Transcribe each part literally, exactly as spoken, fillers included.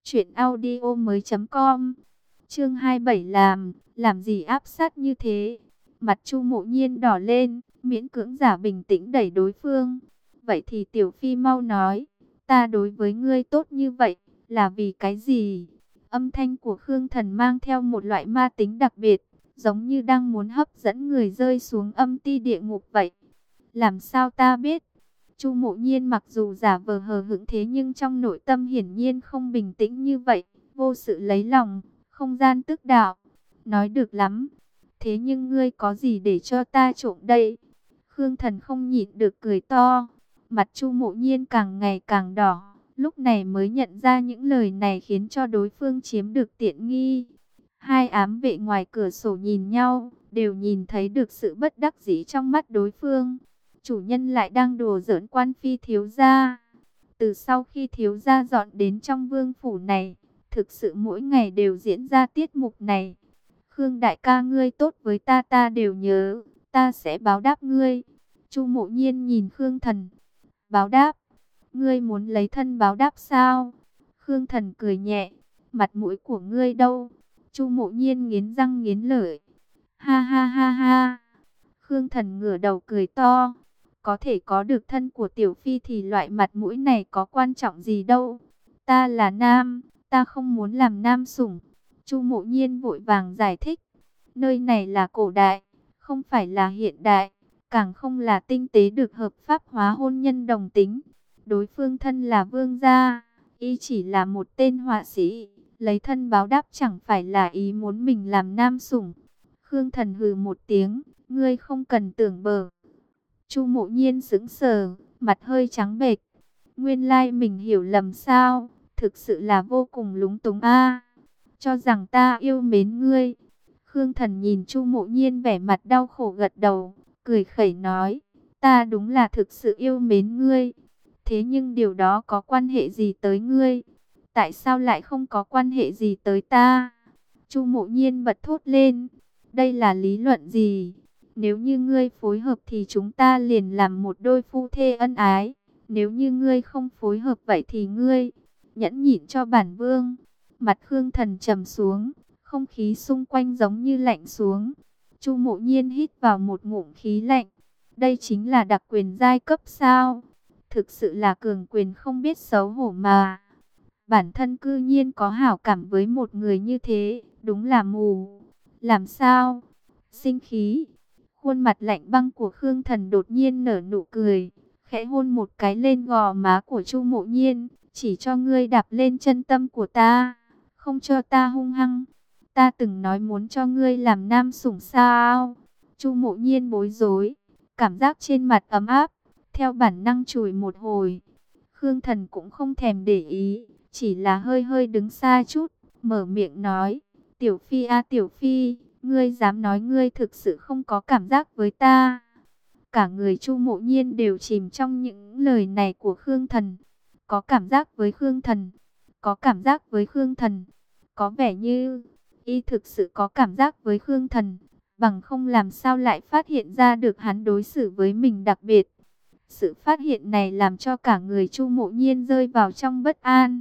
Chuyện audio mới com. Chương hai mươi bảy làm, làm gì áp sát như thế? Mặt Chu Mộ Nhiên đỏ lên, miễn cưỡng giả bình tĩnh đẩy đối phương. Vậy thì Tiểu Phi mau nói, ta đối với ngươi tốt như vậy, là vì cái gì? Âm thanh của Khương Thần mang theo một loại ma tính đặc biệt, giống như đang muốn hấp dẫn người rơi xuống âm ti địa ngục vậy. Làm sao ta biết? Chu Mộ Nhiên mặc dù giả vờ hờ hững thế nhưng trong nội tâm hiển nhiên không bình tĩnh như vậy, vô sự lấy lòng, không gian tức đạo. Nói được lắm, thế nhưng ngươi có gì để cho ta trộm đây? Khương Thần không nhịn được cười to, mặt Chu Mộ Nhiên càng ngày càng đỏ, lúc này mới nhận ra những lời này khiến cho đối phương chiếm được tiện nghi. Hai ám vệ ngoài cửa sổ nhìn nhau, đều nhìn thấy được sự bất đắc dĩ trong mắt đối phương. Chủ nhân lại đang đùa giỡn quan phi thiếu gia. Từ sau khi thiếu gia dọn đến trong vương phủ này, thực sự mỗi ngày đều diễn ra tiết mục này. Khương đại ca ngươi tốt với ta ta đều nhớ, ta sẽ báo đáp ngươi. Chu Mộ Nhiên nhìn Khương Thần. Báo đáp? Ngươi muốn lấy thân báo đáp sao? Khương Thần cười nhẹ. Mặt mũi của ngươi đâu? Chu Mộ Nhiên nghiến răng nghiến lợi. Ha ha ha ha. Khương Thần ngửa đầu cười to. Có thể có được thân của Tiểu Phi thì loại mặt mũi này có quan trọng gì đâu. Ta là nam, ta không muốn làm nam sủng. Chu Mộ Nhiên vội vàng giải thích. Nơi này là cổ đại, không phải là hiện đại, càng không là tinh tế được hợp pháp hóa hôn nhân đồng tính. Đối phương thân là vương gia, y chỉ là một tên họa sĩ, lấy thân báo đáp chẳng phải là ý muốn mình làm nam sủng. Khương Thần hừ một tiếng, ngươi không cần tưởng bờ. Chu Mộ Nhiên sững sờ, mặt hơi trắng bệch. Nguyên lai mình hiểu lầm sao? Thực sự là vô cùng lúng túng a. Cho rằng ta yêu mến ngươi. Khương Thần nhìn Chu Mộ Nhiên vẻ mặt đau khổ gật đầu, cười khẩy nói, ta đúng là thực sự yêu mến ngươi. Thế nhưng điều đó có quan hệ gì tới ngươi? Tại sao lại không có quan hệ gì tới ta? Chu Mộ Nhiên bật thốt lên, đây là lý luận gì? Nếu như ngươi phối hợp thì chúng ta liền làm một đôi phu thê ân ái. Nếu như ngươi không phối hợp vậy thì ngươi nhẫn nhịn cho bản vương. Mặt Khương Thần trầm xuống, không khí xung quanh giống như lạnh xuống. Chu Mộ Nhiên hít vào một ngụm khí lạnh. Đây chính là đặc quyền giai cấp sao? Thực sự là cường quyền không biết xấu hổ mà. Bản thân cư nhiên có hảo cảm với một người như thế, đúng là mù. Làm sao? Sinh khí. Khuôn mặt lạnh băng của Khương Thần đột nhiên nở nụ cười, khẽ hôn một cái lên gò má của Chu Mộ Nhiên, chỉ cho ngươi đạp lên chân tâm của ta, không cho ta hung hăng. Ta từng nói muốn cho ngươi làm nam sủng sao? Chu Mộ Nhiên bối rối, cảm giác trên mặt ấm áp, theo bản năng chùi một hồi. Khương Thần cũng không thèm để ý, chỉ là hơi hơi đứng xa chút, mở miệng nói, Tiểu Phi a Tiểu Phi, ngươi dám nói ngươi thực sự không có cảm giác với ta? Cả người Chu Mộ Nhiên đều chìm trong những lời này của Khương Thần. Có cảm giác với Khương Thần, có cảm giác với Khương Thần, có vẻ như y thực sự có cảm giác với Khương Thần, bằng không làm sao lại phát hiện ra được hắn đối xử với mình đặc biệt. Sự phát hiện này làm cho cả người Chu Mộ Nhiên rơi vào trong bất an.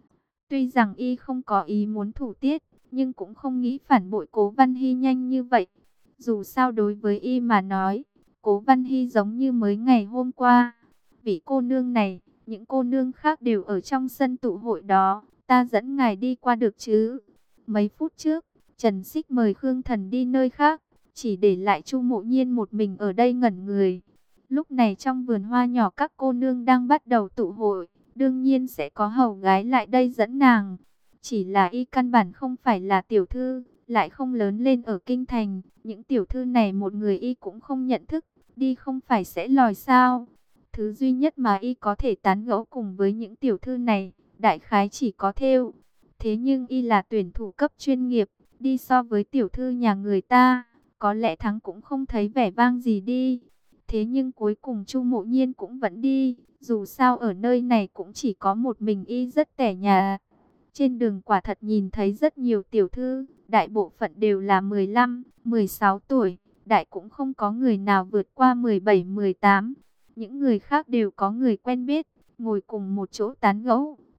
Tuy rằng y không có ý muốn thủ tiết, nhưng cũng không nghĩ phản bội Cố Văn Hy nhanh như vậy. Dù sao đối với y mà nói, Cố Văn Hy giống như mới ngày hôm qua. Vị cô nương này, những cô nương khác đều ở trong sân tụ hội đó, ta dẫn ngài đi qua được chứ? Mấy phút trước, Trần Xích mời Khương Thần đi nơi khác, chỉ để lại Chu Mộ Nhiên một mình ở đây ngẩn người. Lúc này trong vườn hoa nhỏ các cô nương đang bắt đầu tụ hội, đương nhiên sẽ có hầu gái lại đây dẫn nàng. Chỉ là y căn bản không phải là tiểu thư, lại không lớn lên ở kinh thành. Những tiểu thư này một người y cũng không nhận thức, đi không phải sẽ lòi sao. Thứ duy nhất mà y có thể tán gẫu cùng với những tiểu thư này, đại khái chỉ có thêu. Thế nhưng y là tuyển thủ cấp chuyên nghiệp, đi so với tiểu thư nhà người ta, có lẽ thắng cũng không thấy vẻ vang gì đi. Thế nhưng cuối cùng Chu Mộ Nhiên cũng vẫn đi, dù sao ở nơi này cũng chỉ có một mình y rất tẻ nhà. Trên đường quả thật nhìn thấy rất nhiều tiểu thư, đại bộ phận đều là mười lăm, mười sáu tuổi, đại cũng không có người nào vượt qua mười bảy, mười tám. Những người khác đều có người quen biết, ngồi cùng một chỗ tán gẫu,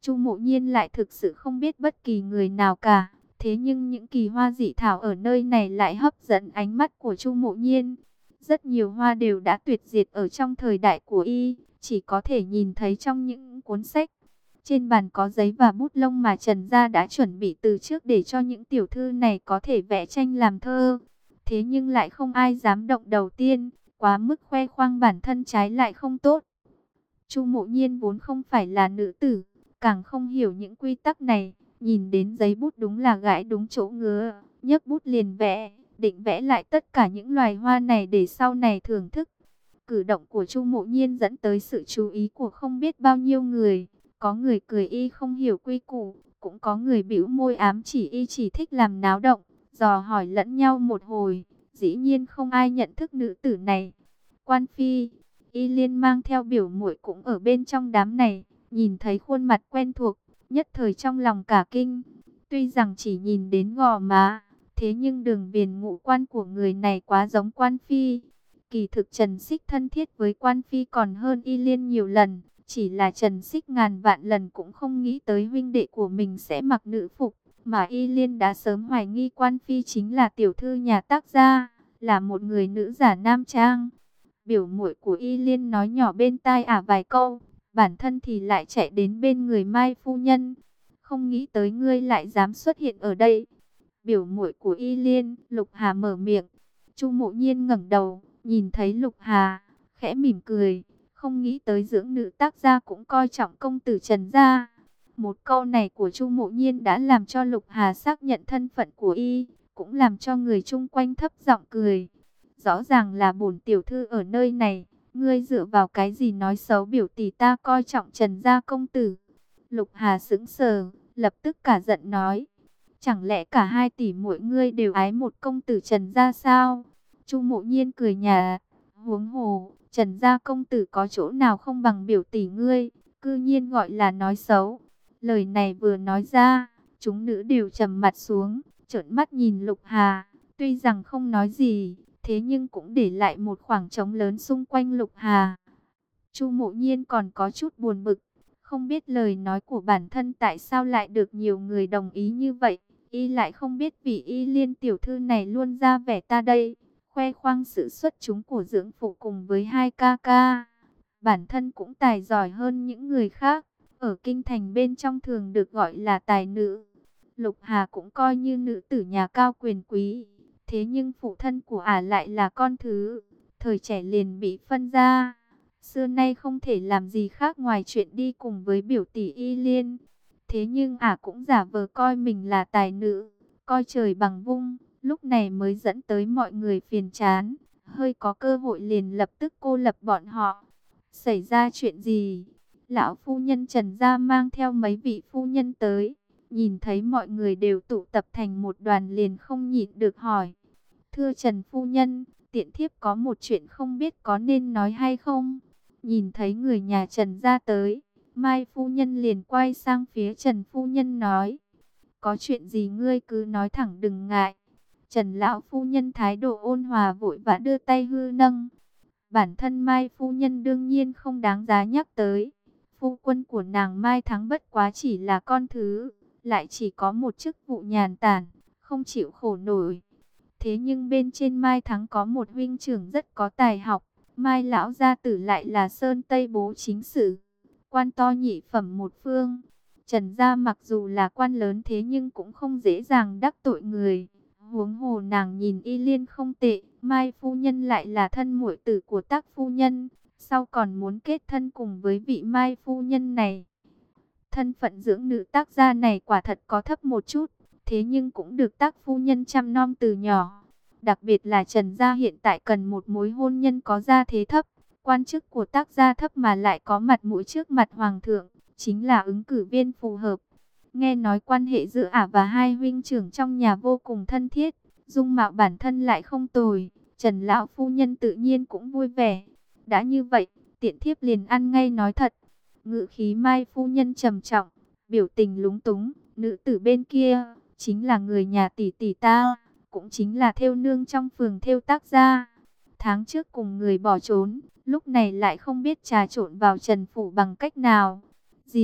Chu Mộ Nhiên lại thực sự không biết bất kỳ người nào cả. Thế nhưng những kỳ hoa dị thảo ở nơi này lại hấp dẫn ánh mắt của Chu Mộ Nhiên. Rất nhiều hoa đều đã tuyệt diệt ở trong thời đại của y, chỉ có thể nhìn thấy trong những cuốn sách. Trên bàn có giấy và bút lông mà Trần Gia đã chuẩn bị từ trước để cho những tiểu thư này có thể vẽ tranh làm thơ. Thế nhưng lại không ai dám động đầu tiên, quá mức khoe khoang bản thân trái lại không tốt. Chu Mộ Nhiên vốn không phải là nữ tử, càng không hiểu những quy tắc này, nhìn đến giấy bút đúng là gãi đúng chỗ ngứa, nhấc bút liền vẽ, định vẽ lại tất cả những loài hoa này để sau này thưởng thức. Cử động của Chu Mộ Nhiên dẫn tới sự chú ý của không biết bao nhiêu người, có người cười y không hiểu quy củ, cũng có người bĩu môi ám chỉ y chỉ thích làm náo động, dò hỏi lẫn nhau một hồi, dĩ nhiên không ai nhận thức nữ tử này. Quan phi, Y Liên mang theo biểu muội cũng ở bên trong đám này, nhìn thấy khuôn mặt quen thuộc, nhất thời trong lòng cả kinh. Tuy rằng chỉ nhìn đến gò má, thế nhưng đường viền ngũ quan của người này quá giống Quan phi. Kỳ thực Trần Xích thân thiết với Quan phi còn hơn Y Liên nhiều lần, chỉ là Trần Xích ngàn vạn lần cũng không nghĩ tới huynh đệ của mình sẽ mặc nữ phục, mà Y Liên đã sớm hoài nghi Quan phi chính là tiểu thư nhà tác gia, là một người nữ giả nam trang. Biểu muội của Y Liên nói nhỏ bên tai ả vài câu, bản thân thì lại chạy đến bên người Mai phu nhân. Không nghĩ tới ngươi lại dám xuất hiện ở đây. Biểu muội của Y Liên, Lục Hà mở miệng. Chu Mộ Nhiên ngẩng đầu, nhìn thấy Lục Hà, khẽ mỉm cười. Không nghĩ tới dưỡng nữ tác gia cũng coi trọng công tử Trần gia. Một câu này của Chu Mộ Nhiên đã làm cho Lục Hà xác nhận thân phận của y, cũng làm cho người chung quanh thấp giọng cười. Rõ ràng là bổn tiểu thư ở nơi này, ngươi dựa vào cái gì nói xấu biểu tỷ ta coi trọng Trần gia công tử? Lục Hà sững sờ, lập tức cả giận nói, chẳng lẽ cả hai tỷ muội ngươi đều ái một công tử Trần gia sao? Chu Mộ Nhiên cười nhạt, huống hồ, Trần gia công tử có chỗ nào không bằng biểu tỷ ngươi, cư nhiên gọi là nói xấu. Lời này vừa nói ra, chúng nữ đều trầm mặt xuống, trợn mắt nhìn Lục Hà, tuy rằng không nói gì, thế nhưng cũng để lại một khoảng trống lớn xung quanh Lục Hà. Chu Mộ Nhiên còn có chút buồn bực, không biết lời nói của bản thân tại sao lại được nhiều người đồng ý như vậy. Y lại không biết vì Y Liên tiểu thư này luôn ra vẻ ta đây, khoe khoang sự xuất chúng của dưỡng phụ cùng với hai ca ca. Bản thân cũng tài giỏi hơn những người khác, ở kinh thành bên trong thường được gọi là tài nữ. Lục Hà cũng coi như nữ tử nhà cao quyền quý. Thế nhưng phụ thân của ả lại là con thứ, thời trẻ liền bị phân ra. Xưa nay không thể làm gì khác ngoài chuyện đi cùng với biểu tỷ Y Liên. Thế nhưng ả cũng giả vờ coi mình là tài nữ, coi trời bằng vung, lúc này mới dẫn tới mọi người phiền chán. Hơi có cơ hội liền lập tức cô lập bọn họ. Xảy ra chuyện gì? Lão phu nhân Trần gia mang theo mấy vị phu nhân tới, nhìn thấy mọi người đều tụ tập thành một đoàn liền không nhịn được hỏi. Thưa Trần phu nhân, tiện thiếp có một chuyện không biết có nên nói hay không? Nhìn thấy người nhà Trần gia tới, Mai phu nhân liền quay sang phía Trần phu nhân nói. Có chuyện gì ngươi cứ nói thẳng đừng ngại. Trần lão phu nhân thái độ ôn hòa vội vã đưa tay hư nâng. Bản thân Mai phu nhân đương nhiên không đáng giá nhắc tới. Phu quân của nàng Mai Thắng bất quá chỉ là con thứ, lại chỉ có một chức vụ nhàn tản, không chịu khổ nổi. Thế nhưng bên trên Mai Thắng có một huynh trưởng rất có tài học, Mai lão gia tử lại là Sơn Tây bố chính sử, quan to nhị phẩm một phương. Trần gia mặc dù là quan lớn thế nhưng cũng không dễ dàng đắc tội người. Huống hồ nàng nhìn Y Liên không tệ, Mai phu nhân lại là thân muội tử của Tác phu nhân, sau còn muốn kết thân cùng với vị Mai phu nhân này. Thân phận dưỡng nữ tác gia này quả thật có thấp một chút, thế nhưng cũng được Tác phu nhân chăm nom từ nhỏ. Đặc biệt là Trần gia hiện tại cần một mối hôn nhân có gia thế thấp, quan chức của Tác gia thấp mà lại có mặt mũi trước mặt hoàng thượng, chính là ứng cử viên phù hợp. Nghe nói quan hệ giữa ả và hai huynh trưởng trong nhà vô cùng thân thiết, dung mạo bản thân lại không tồi, Trần lão phu nhân tự nhiên cũng vui vẻ. Đã như vậy, tiện thiếp liền ăn ngay nói thật. Ngự khí Mai phu nhân trầm trọng, biểu tình lúng túng, nữ tử bên kia chính là người nhà tỷ tỷ ta, cũng chính là thêu nương trong phường thêu Tác gia. Tháng trước cùng người bỏ trốn, lúc này lại không biết trà trộn vào Trần phủ bằng cách nào. Gì?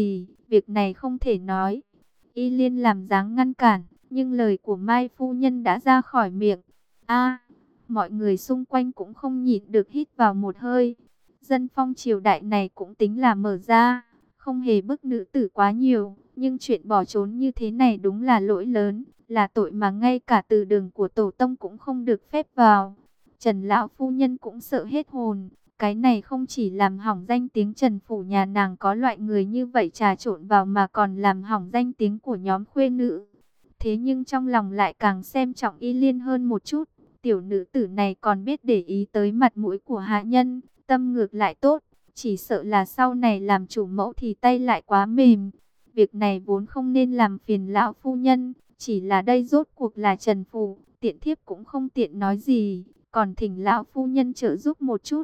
Việc này không thể nói. Y Liên làm dáng ngăn cản, nhưng lời của Mai phu nhân đã ra khỏi miệng. A, mọi người xung quanh cũng không nhịn được hít vào một hơi. Dân phong triều đại này cũng tính là mở ra, không hề bức nữ tử quá nhiều, nhưng chuyện bỏ trốn như thế này đúng là lỗi lớn, là tội mà ngay cả từ đường của tổ tông cũng không được phép vào. Trần lão phu nhân cũng sợ hết hồn, cái này không chỉ làm hỏng danh tiếng Trần phủ nhà nàng có loại người như vậy trà trộn vào mà còn làm hỏng danh tiếng của nhóm khuê nữ. Thế nhưng trong lòng lại càng xem trọng Y Liên hơn một chút, tiểu nữ tử này còn biết để ý tới mặt mũi của hạ nhân, tâm ngược lại tốt, chỉ sợ là sau này làm chủ mẫu thì tay lại quá mềm. Việc này vốn không nên làm phiền lão phu nhân, chỉ là đây rốt cuộc là Trần phủ, tiện thiếp cũng không tiện nói gì, còn thỉnh lão phu nhân trợ giúp một chút.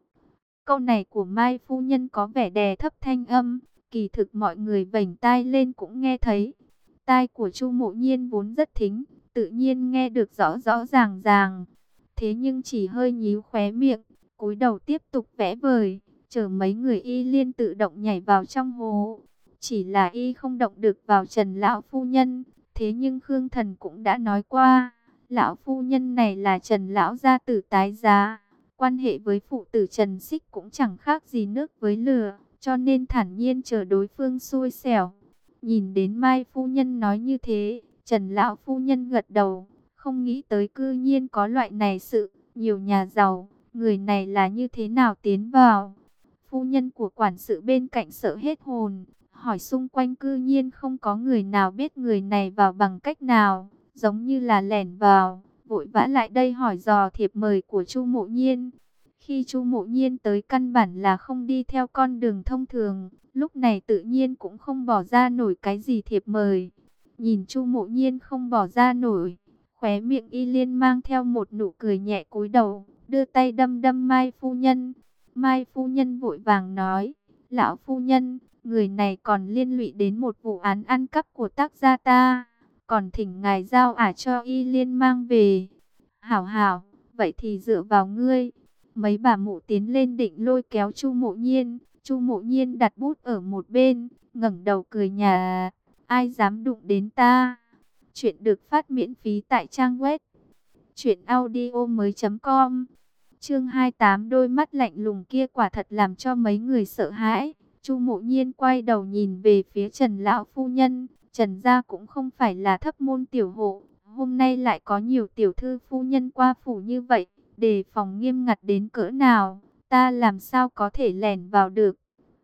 Câu này của Mai phu nhân có vẻ đè thấp thanh âm, kỳ thực mọi người vểnh tai lên cũng nghe thấy. Tai của Chu Mộ Nhiên vốn rất thính, tự nhiên nghe được rõ rõ ràng ràng. Thế nhưng chỉ hơi nhíu khóe miệng, cúi đầu tiếp tục vẽ vời, chờ mấy người Y Liên tự động nhảy vào trong hồ. Chỉ là Y không động được vào Trần lão phu nhân, thế nhưng Khương Thần cũng đã nói qua, lão phu nhân này là Trần lão gia tử tái giá. Quan hệ với phụ tử Trần Xích cũng chẳng khác gì nước với lửa, cho nên thản nhiên chờ đối phương xui xẻo. Nhìn đến Mai phu nhân nói như thế, Trần lão phu nhân gật đầu, không nghĩ tới cư nhiên có loại này sự, nhiều nhà giàu, người này là như thế nào tiến vào. Phu nhân của quản sự bên cạnh sợ hết hồn, hỏi xung quanh cư nhiên không có người nào biết người này vào bằng cách nào, giống như là lẻn vào. Vội vã lại đây hỏi dò thiệp mời của Chu Mộ Nhiên. Khi Chu Mộ Nhiên tới căn bản là không đi theo con đường thông thường, lúc này tự nhiên cũng không bỏ ra nổi cái gì thiệp mời. Nhìn Chu Mộ Nhiên không bỏ ra nổi, khóe miệng Y Liên mang theo một nụ cười nhẹ cúi đầu, đưa tay đâm đâm Mai phu nhân. Mai phu nhân vội vàng nói, lão phu nhân, người này còn liên lụy đến một vụ án ăn cắp của tác gia ta, còn thỉnh ngài giao ả cho Y Liên mang về. Hảo hảo, vậy thì dựa vào ngươi. Mấy bà mụ tiến lên định lôi kéo Chu Mộ Nhiên, Chu Mộ Nhiên đặt bút ở một bên, ngẩng đầu cười nhà, ai dám đụng đến ta. Chuyện được phát miễn phí tại trang web truyện audio mới.com. Chương hai mươi tám, đôi mắt lạnh lùng kia quả thật làm cho mấy người sợ hãi. Chu Mộ Nhiên quay đầu nhìn về phía Trần lão phu nhân, Trần gia cũng không phải là thấp môn tiểu hộ, hôm nay lại có nhiều tiểu thư phu nhân qua phủ như vậy, đề phòng nghiêm ngặt đến cỡ nào, ta làm sao có thể lẻn vào được.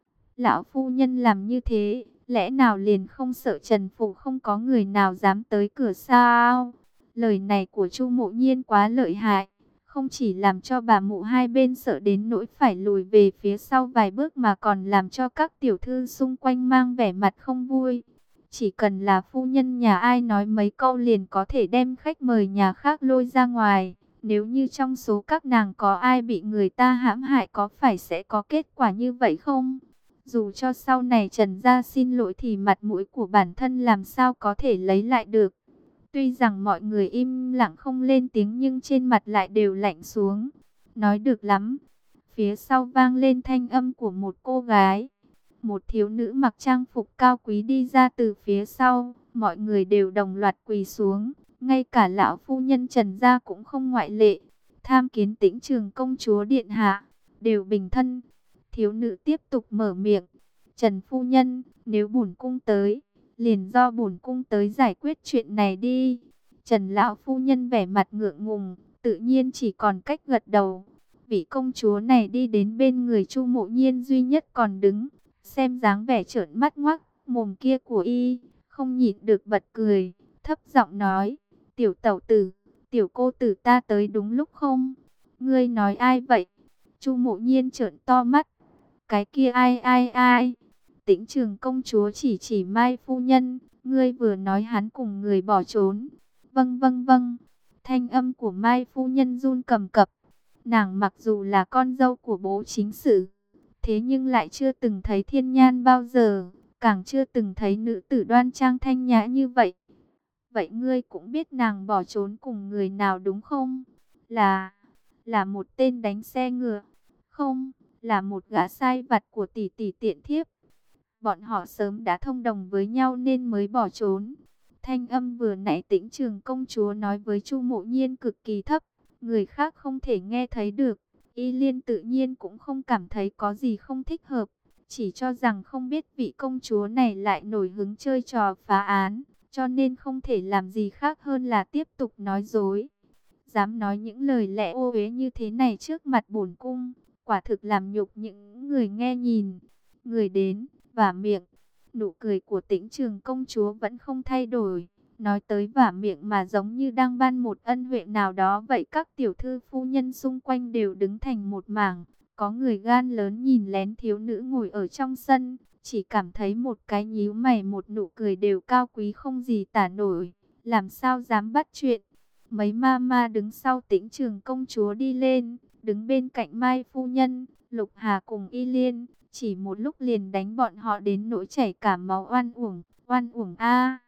Lão phu nhân làm như thế, lẽ nào liền không sợ Trần phủ không có người nào dám tới cửa sao? Lời này của Chu Mộ Nhiên quá lợi hại, không chỉ làm cho bà mụ hai bên sợ đến nỗi phải lùi về phía sau vài bước mà còn làm cho các tiểu thư xung quanh mang vẻ mặt không vui. Chỉ cần là phu nhân nhà ai nói mấy câu liền có thể đem khách mời nhà khác lôi ra ngoài. Nếu như trong số các nàng có ai bị người ta hãm hại có phải sẽ có kết quả như vậy không? Dù cho sau này Trần gia xin lỗi thì mặt mũi của bản thân làm sao có thể lấy lại được. Tuy rằng mọi người im lặng không lên tiếng nhưng trên mặt lại đều lạnh xuống. Nói được lắm. Phía sau vang lên thanh âm của một cô gái. Một thiếu nữ mặc trang phục cao quý đi ra từ phía sau. Mọi người đều đồng loạt quỳ xuống. Ngay cả lão phu nhân Trần gia cũng không ngoại lệ. Tham kiến Tĩnh Trường công chúa điện hạ. Đều bình thân. Thiếu nữ tiếp tục mở miệng. Trần phu nhân, nếu bổn cung tới, liền do bổn cung tới giải quyết chuyện này đi. Trần lão phu nhân vẻ mặt ngượng ngùng, tự nhiên chỉ còn cách gật đầu. Vị công chúa này đi đến bên người Chu Mộ Nhiên duy nhất còn đứng, xem dáng vẻ trợn mắt ngoác mồm kia của y, không nhịn được bật cười, thấp giọng nói: "Tiểu tẩu tử, tiểu cô tử ta tới đúng lúc không? Ngươi nói ai vậy?" Chu Mộ Nhiên trợn to mắt. "Cái kia ai ai ai?" Tĩnh Trường công chúa chỉ chỉ Mai phu nhân, "Ngươi vừa nói hắn cùng người bỏ trốn." "Vâng vâng vâng." Thanh âm của Mai phu nhân run cầm cập. Nàng mặc dù là con dâu của bố chính sử, thế nhưng lại chưa từng thấy thiên nhan bao giờ, càng chưa từng thấy nữ tử đoan trang thanh nhã như vậy. "Vậy ngươi cũng biết nàng bỏ trốn cùng người nào đúng không?" Là, là một tên đánh xe ngựa." "Không, là một gã sai vặt của tỷ tỷ tiện thiếp." Bọn họ sớm đã thông đồng với nhau nên mới bỏ trốn. Thanh âm vừa nãy Tĩnh Trường công chúa nói với Chu Mộ Nhiên cực kỳ thấp, người khác không thể nghe thấy được. Y Liên tự nhiên cũng không cảm thấy có gì không thích hợp, chỉ cho rằng không biết vị công chúa này lại nổi hứng chơi trò phá án, cho nên không thể làm gì khác hơn là tiếp tục nói dối. Dám nói những lời lẽ ô uế như thế này trước mặt bổn cung, quả thực làm nhục những người nghe nhìn. Người đến, vả miệng. Nụ cười của Tĩnh Trường công chúa vẫn không thay đổi. Nói tới vả miệng mà giống như đang ban một ân huệ nào đó vậy. Các tiểu thư phu nhân xung quanh đều đứng thành một mảng. Có người gan lớn nhìn lén thiếu nữ ngồi ở trong sân, chỉ cảm thấy một cái nhíu mày một nụ cười đều cao quý không gì tả nổi. Làm sao dám bắt chuyện. Mấy ma ma đứng sau Tĩnh Trường công chúa đi lên, đứng bên cạnh Mai phu nhân, Lục Hà cùng Y Liên. Chỉ một lúc liền đánh bọn họ đến nỗi chảy cả máu. Oan uổng, oan uổng a.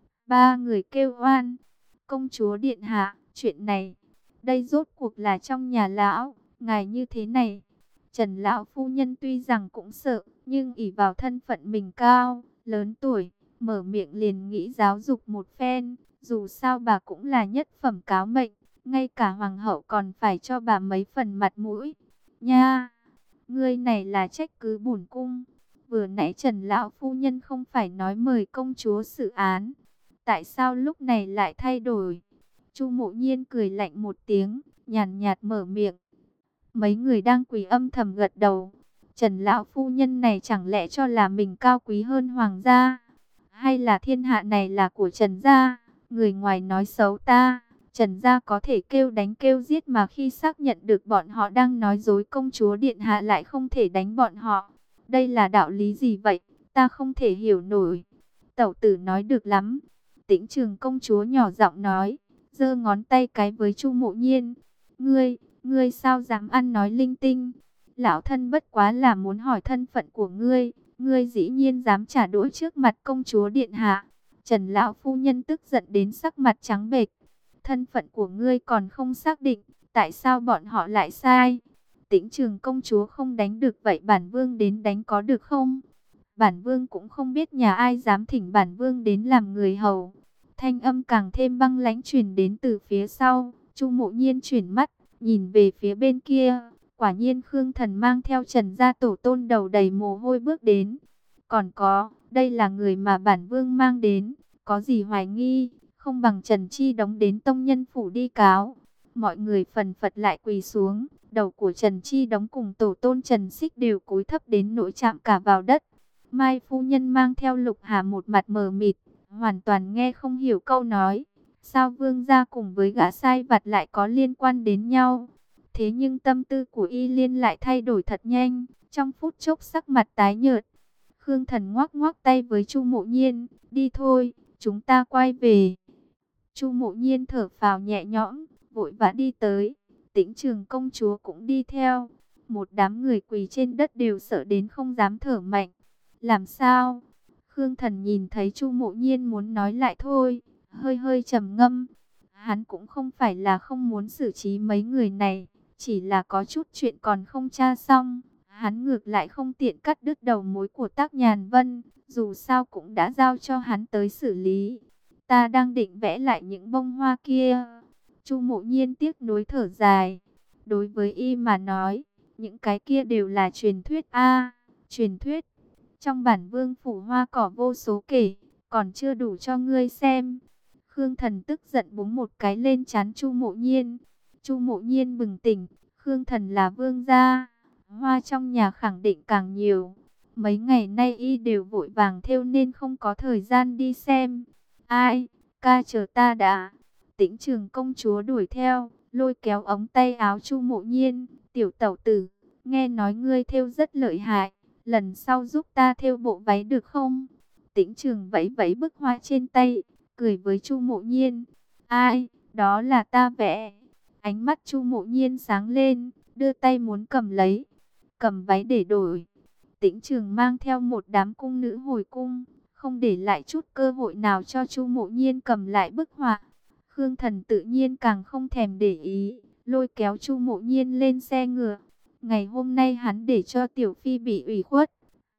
Ba người kêu oan. Công chúa điện hạ, chuyện này, đây rốt cuộc là trong nhà lão, ngài như thế này. Trần lão phu nhân tuy rằng cũng sợ, nhưng ỷ vào thân phận mình cao, lớn tuổi, mở miệng liền nghĩ giáo dục một phen. Dù sao bà cũng là nhất phẩm cáo mệnh, ngay cả hoàng hậu còn phải cho bà mấy phần mặt mũi. Nha! Ngươi này là trách cứ bổn cung. Vừa nãy Trần lão phu nhân không phải nói mời công chúa xử án, tại sao lúc này lại thay đổi? Chu Mộ Nhiên cười lạnh một tiếng, nhàn nhạt mở miệng. Mấy người đang quỳ âm thầm gật đầu. Trần lão phu nhân này chẳng lẽ cho là mình cao quý hơn hoàng gia, hay là thiên hạ này là của Trần gia? Người ngoài nói xấu ta, Trần gia có thể kêu đánh kêu giết, mà khi xác nhận được bọn họ đang nói dối công chúa điện hạ lại không thể đánh bọn họ. Đây là đạo lý gì vậy? Ta không thể hiểu nổi. Tẩu tử nói được lắm. Tĩnh Trường công chúa nhỏ giọng nói, giơ ngón tay cái với Chu Mộ Nhiên. Ngươi, ngươi sao dám ăn nói linh tinh? Lão thân bất quá là muốn hỏi thân phận của ngươi, ngươi dĩ nhiên dám trả đũa trước mặt công chúa điện hạ. Trần lão phu nhân tức giận đến sắc mặt trắng bệch. Thân phận của ngươi còn không xác định, tại sao bọn họ lại sai? Tĩnh Trường công chúa không đánh được vậy bản vương đến đánh có được không? Bản vương cũng không biết nhà ai dám thỉnh bản vương đến làm người hầu. Thanh âm càng thêm băng lãnh truyền đến từ phía sau. Chu Mộ Nhiên chuyển mắt, nhìn về phía bên kia. Quả nhiên Khương Thần mang theo Trần gia tổ tôn đầu đầy mồ hôi bước đến. Còn có, đây là người mà bản vương mang đến, có gì hoài nghi, không bằng Trần Chi Đống đến tông nhân phủ đi cáo. Mọi người phần phật lại quỳ xuống, đầu của Trần Chi Đống cùng tổ tôn Trần Xích đều cúi thấp đến nỗi chạm cả vào đất. Mai phu nhân mang theo Lục Hà một mặt mờ mịt, hoàn toàn nghe không hiểu câu nói. Sao vương gia cùng với gã sai vặt lại có liên quan đến nhau? Thế nhưng tâm tư của Y Liên lại thay đổi thật nhanh, trong phút chốc sắc mặt tái nhợt. Khương Thần ngoắc ngoắc tay với Chu Mộ Nhiên, đi thôi, chúng ta quay về. Chu Mộ Nhiên thở phào nhẹ nhõm, vội vã đi tới. Tĩnh Trường công chúa cũng đi theo. Một đám người quỳ trên đất đều sợ đến không dám thở mạnh. Làm sao? Khương Thần nhìn thấy Chu Mộ Nhiên muốn nói lại thôi, hơi hơi trầm ngâm. Hắn cũng không phải là không muốn xử trí mấy người này, chỉ là có chút chuyện còn không tra xong. Hắn ngược lại không tiện cắt đứt đầu mối của Tác Nhàn Vân, dù sao cũng đã giao cho hắn tới xử lý. Ta đang định vẽ lại những bông hoa kia. Chu Mộ Nhiên tiếc nuối thở dài. Đối với y mà nói, những cái kia đều là truyền thuyết a, truyền thuyết. Trong bản vương phủ hoa cỏ vô số kể, còn chưa đủ cho ngươi xem. Khương Thần tức giận búng một cái lên trán Chu Mộ Nhiên. Chu Mộ Nhiên bừng tỉnh, Khương Thần là vương gia, hoa trong nhà khẳng định càng nhiều. Mấy ngày nay y đều vội vàng thêu nên không có thời gian đi xem. Ai, ca chờ ta đã. Tĩnh Trường công chúa đuổi theo, lôi kéo ống tay áo Chu Mộ Nhiên. Tiểu tẩu tử, nghe nói ngươi thêu rất lợi hại, lần sau giúp ta thêu bộ váy được không? Tĩnh Trường vẫy vẫy bức hoa trên tay, cười với Chu Mộ Nhiên. Ai, đó là ta vẽ. Ánh mắt Chu Mộ Nhiên sáng lên, đưa tay muốn cầm lấy, cầm váy để đổi. Tĩnh Trường mang theo một đám cung nữ hồi cung, không để lại chút cơ hội nào cho Chu Mộ Nhiên cầm lại bức họa. Khương Thần tự nhiên càng không thèm để ý, lôi kéo Chu Mộ Nhiên lên xe ngựa. Ngày hôm nay hắn để cho Tiểu Phi bị ủy khuất,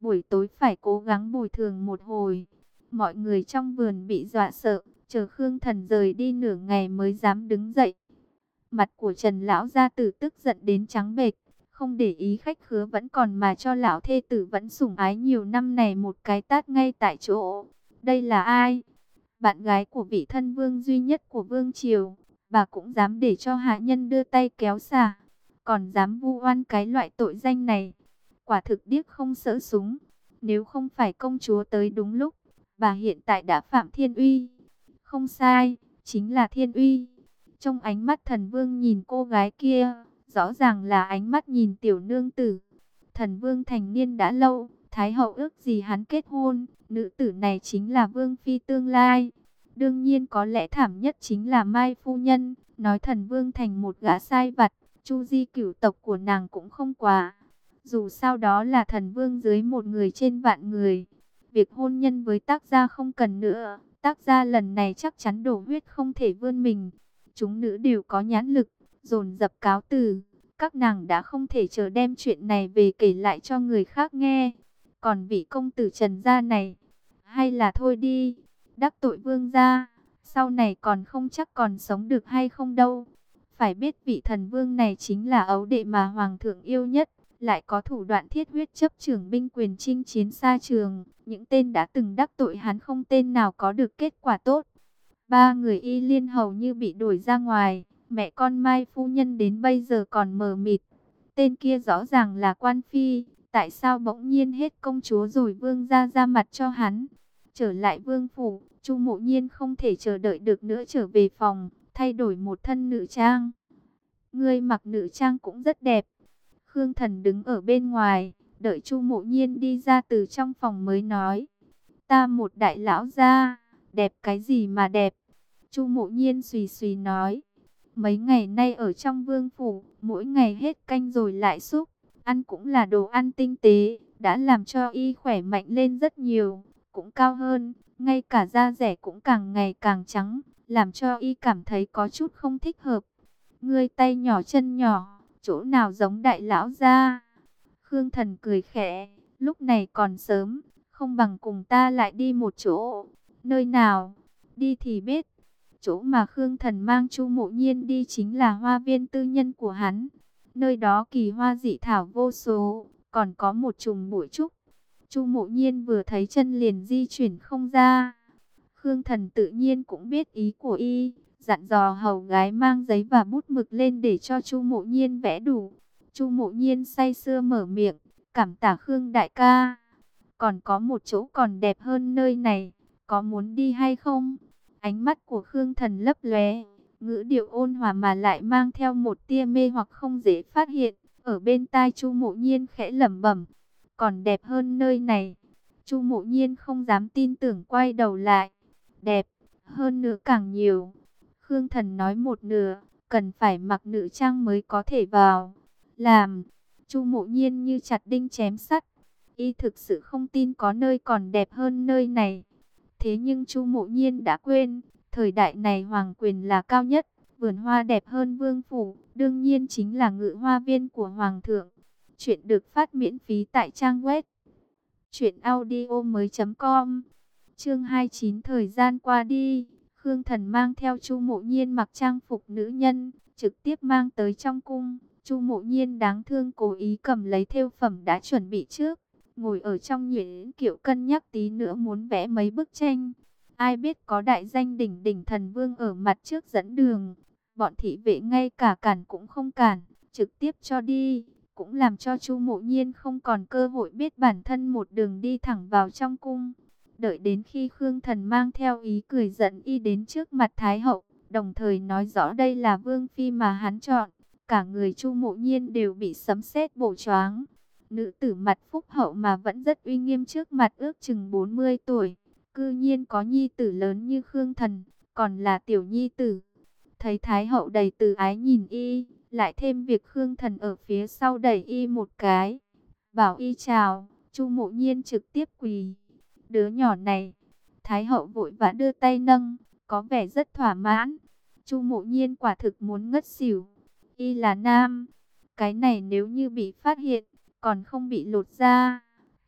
buổi tối phải cố gắng bồi thường một hồi. Mọi người trong vườn bị dọa sợ, chờ Khương Thần rời đi nửa ngày mới dám đứng dậy. Mặt của Trần lão gia tử tức giận đến trắng bệch, không để ý khách khứa vẫn còn mà cho lão thê tử vẫn sủng ái nhiều năm này một cái tát ngay tại chỗ. Đây là ai? Bạn gái của vị thân vương duy nhất của vương triều, bà cũng dám để cho hạ nhân đưa tay kéo xả, còn dám vu oan cái loại tội danh này. Quả thực điếc không sợ súng. Nếu không phải công chúa tới đúng lúc, bà hiện tại đã phạm thiên uy. Không sai, chính là thiên uy. Trong ánh mắt thần vương nhìn cô gái kia, rõ ràng là ánh mắt nhìn tiểu nương tử. Thần vương thành niên đã lâu, thái hậu ước gì hắn kết hôn, nữ tử này chính là vương phi tương lai. Đương nhiên có lẽ thảm nhất chính là Mai phu nhân, nói thần vương thành một gã sai vặt, chu di cửu tộc của nàng cũng không quá. Dù sao đó là thần vương dưới một người trên vạn người. Việc hôn nhân với tác gia không cần nữa, tác gia lần này chắc chắn đổ huyết không thể vươn mình. Chúng nữ đều có nhãn lực, dồn dập cáo từ. Các nàng đã không thể chờ đem chuyện này về kể lại cho người khác nghe. Còn vị công tử Trần gia này, hay là thôi đi, đắc tội vương gia, sau này còn không chắc còn sống được hay không đâu. Phải biết vị thần vương này chính là ấu đệ mà hoàng thượng yêu nhất, lại có thủ đoạn thiết huyết chấp trưởng binh quyền chinh chiến xa trường. Những tên đã từng đắc tội hắn không tên nào có được kết quả tốt. Ba người y liên hầu như bị đuổi ra ngoài. Mẹ con Mai phu nhân đến bây giờ còn mờ mịt. Tên kia rõ ràng là quan phi, tại sao bỗng nhiên hết công chúa rồi vương gia ra mặt cho hắn? Trở lại vương phủ, Chu Mộ Nhiên không thể chờ đợi được nữa, trở về phòng, thay đổi một thân nữ trang. Ngươi mặc nữ trang cũng rất đẹp. Khương Thần đứng ở bên ngoài, đợi Chu Mộ Nhiên đi ra từ trong phòng mới nói. Ta một đại lão gia, đẹp cái gì mà đẹp? Chu Mộ Nhiên xùy xùy nói. Mấy ngày nay ở trong vương phủ, mỗi ngày hết canh rồi lại súp, ăn cũng là đồ ăn tinh tế, đã làm cho y khỏe mạnh lên rất nhiều, cũng cao hơn, ngay cả da dẻ cũng càng ngày càng trắng, làm cho y cảm thấy có chút không thích hợp. Ngươi tay nhỏ chân nhỏ, chỗ nào giống đại lão gia? Khương Thần cười khẽ, lúc này còn sớm, không bằng cùng ta lại đi một chỗ. Nơi nào? Đi thì biết. Chỗ mà Khương Thần mang Chu Mộ Nhiên đi chính là hoa viên tư nhân của hắn. Nơi đó kỳ hoa dị thảo vô số, còn có một chùm bụi trúc. Chu Mộ Nhiên vừa thấy chân liền di chuyển không ra. Khương Thần tự nhiên cũng biết ý của y, dặn dò hầu gái mang giấy và bút mực lên để cho Chu Mộ Nhiên vẽ đủ. Chu Mộ Nhiên say sưa mở miệng, cảm tạ Khương đại ca. Còn có một chỗ còn đẹp hơn nơi này, có muốn đi hay không? Ánh mắt của Khương Thần lấp lóe, ngữ điệu ôn hòa mà lại mang theo một tia mê hoặc không dễ phát hiện. Ở bên tai Chu Mộ Nhiên khẽ lẩm bẩm, còn đẹp hơn nơi này. Chu Mộ Nhiên không dám tin tưởng, quay đầu lại. Đẹp hơn nữa càng nhiều. Khương Thần nói một nửa, cần phải mặc nữ trang mới có thể vào. Làm Chu Mộ Nhiên như chặt đinh chém sắt. Y thực sự không tin có nơi còn đẹp hơn nơi này. Thế nhưng Chu Mộ Nhiên đã quên, thời đại này hoàng quyền là cao nhất, vườn hoa đẹp hơn vương phủ, đương nhiên chính là ngự hoa viên của hoàng thượng. Chuyện được phát miễn phí tại trang web truyện audio mới chấm com. Chương hai mươi chín thời gian qua đi, Khương Thần mang theo Chu Mộ Nhiên mặc trang phục nữ nhân, trực tiếp mang tới trong cung. Chu Mộ Nhiên đáng thương cố ý cầm lấy thêu phẩm đã chuẩn bị trước, ngồi ở trong nhuyễn kiệu cân nhắc tí nữa muốn vẽ mấy bức tranh. Ai biết có đại danh đỉnh đỉnh thần vương ở mặt trước dẫn đường, bọn thị vệ ngay cả cản cũng không cản, trực tiếp cho đi, cũng làm cho Chu Mộ Nhiên không còn cơ hội biết bản thân một đường đi thẳng vào trong cung. Đợi đến khi Khương Thần mang theo ý cười dẫn y đến trước mặt Thái hậu, đồng thời nói rõ đây là vương phi mà hắn chọn, cả người Chu Mộ Nhiên đều bị sấm sét bổ choáng. Nữ tử mặt phúc hậu mà vẫn rất uy nghiêm trước mặt ước chừng bốn mươi tuổi. Cư nhiên có nhi tử lớn như Khương Thần, còn là tiểu nhi tử. Thấy Thái hậu đầy từ ái nhìn y, lại thêm việc Khương Thần ở phía sau đẩy y một cái, bảo y chào, Chu Mộ Nhiên trực tiếp quỳ. Đứa nhỏ này, Thái hậu vội vã đưa tay nâng, có vẻ rất thỏa mãn. Chu Mộ Nhiên quả thực muốn ngất xỉu. Y là nam, cái này nếu như bị phát hiện, còn không bị lột da,